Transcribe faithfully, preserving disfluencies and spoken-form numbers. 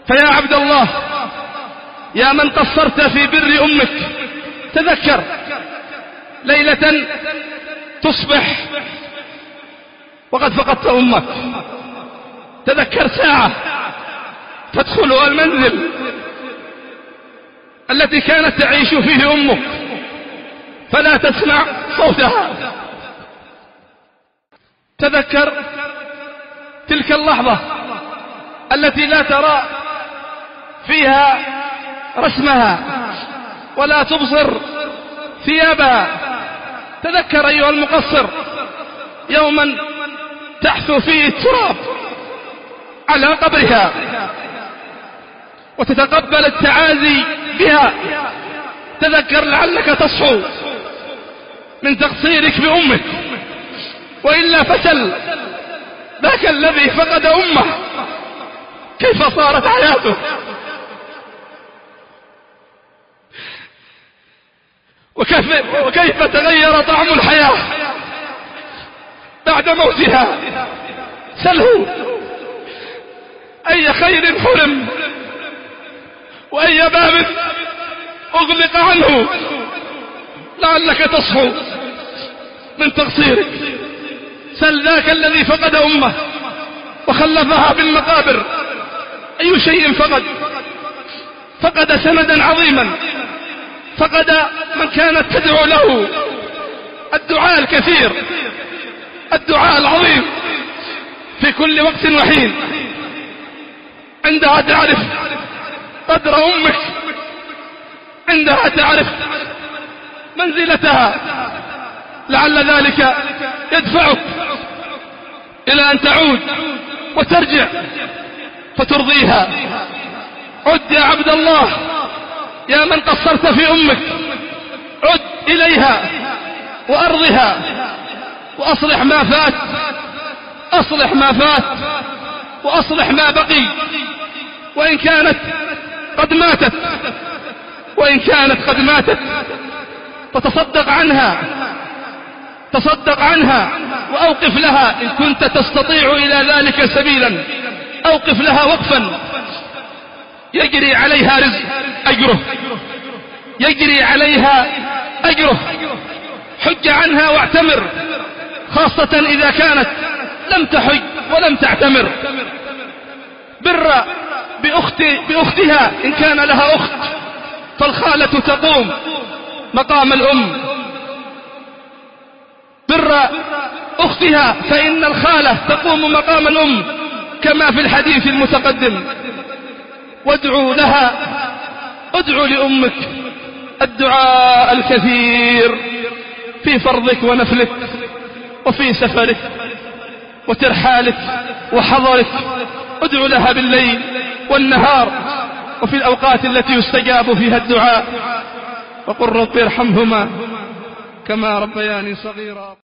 فيا عبد الله، يا من قصرت في بر أمك، تذكر ليلة تصبح وقد فقدت أمك، تذكر ساعة تدخلها المنزل التي كانت تعيش فيه أمك فلا تسمع صوتها، تذكر تلك اللحظة التي لا ترى فيها رسمها ولا تبصر ثيابها، تذكر أيها المقصر يوما تحثو فيه التراب على قبرها وتتقبل التعازي بها، تذكر لعلك تصحو من تقصيرك بأمك، وإلا فشل ذاك الذي فقد أمه كيف صارت حياته، وكيف, وكيف تغير طعم الحياة بعد موتها. سله أي خير حرم وأي باب أغلق عنه لعلك تصحو من تقصيرك. سل ذاك الذي فقد أمه وخلفها بالمقابر، أي شيء فقد؟ فقد سندا عظيما، فقد من كانت تدعو له، الدعاء الكثير، الدعاء العظيم في كل وقت وحين. عندها تعرف قدر أمك، عندها تعرف منزلتها، لعل ذلك يدفعك إلى أن تعود وترجع فترضيها. عد يا عبد الله، يا من قصرت في أمك، عد إليها وأرضها وأصلح ما فات، أصلح ما فات وأصلح ما بقي، وإن كانت قد ماتت، وإن كانت قد ماتت فتصدق عنها، تصدق عنها وأوقف لها إن كنت تستطيع إلى ذلك سبيلا، أوقف لها وقفا يجري عليها رزق أجره، يجري عليها أجره. حج عنها واعتمر، خاصة إذا كانت لم تحج ولم تعتمر. بر بأخت بأختها إن كان لها أخت، فالخالة تقوم مقام الأم. بر أختها فإن الخالة تقوم مقام الأم كما في الحديث المتقدم. وادعوا لها، ادعوا لأمك الدعاء الكثير في فرضك ونفلك وفي سفرك وترحالك وحضرك. ادعوا لها بالليل والنهار وفي الأوقات التي يستجاب فيها الدعاء، وقل رب ارحمهما كما ربياني صغيرا.